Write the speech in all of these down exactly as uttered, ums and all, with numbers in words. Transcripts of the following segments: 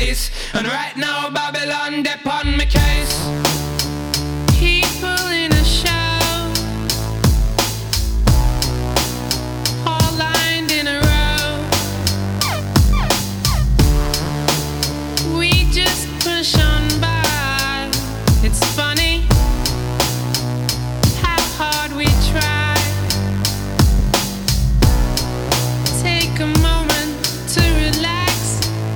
base. And right now Babylon dep on my case. People in a show, all lined in a row. We just push on by. It's funny how hard we try. Take a moment to relax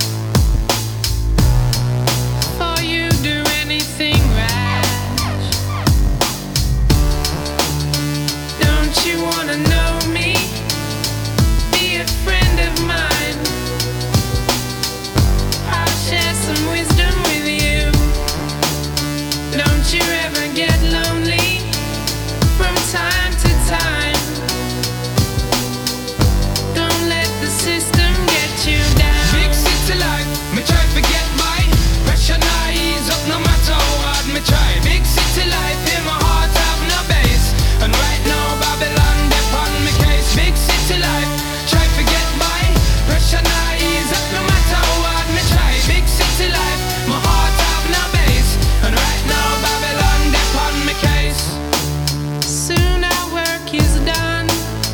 before you do anything rash. Don't you wanna know me? Be a friend of mine. I'll share some wisdom with you. Don't you ever get lonely from time to time. Don't let the system get you down. Big city life, me try to get by. Pressure not ease up no matter how hard me try. Big city life, in my heart have no base. And right now Babylon dep on me case. Big city life, try to get by. Pressure not ease up no matter how hard me try. Big city life, my heart have no base. And right now Babylon dep on me case. Soon our work is done.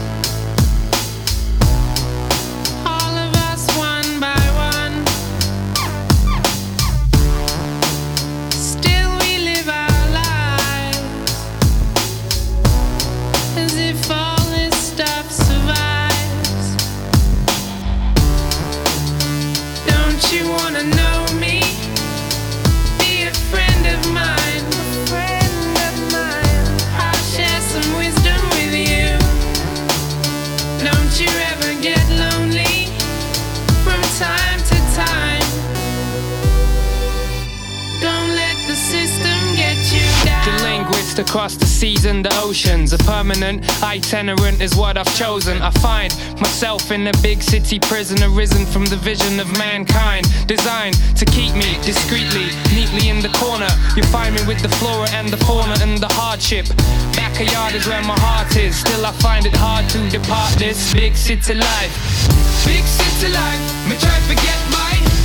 All of us one by one. Still we live our lives as if all this stuff survives. Don't you wanna know me? Be a friend of mine. A friend of mine. I'll share some wisdom with you. Don't you ever get lonely from time to time. Don't let the system get you down. The linguist across the seas and the oceans. A permanent itinerant is what I've chosen. I find myself in a big city prison, arisen from the vision of mankind, designed to keep me discreetly, neatly in the corner. You find me with the flora and the fauna and the hardship. Backyard is where my heart is. Still I find it hard to depart this big city life. Big city life, me try to get by.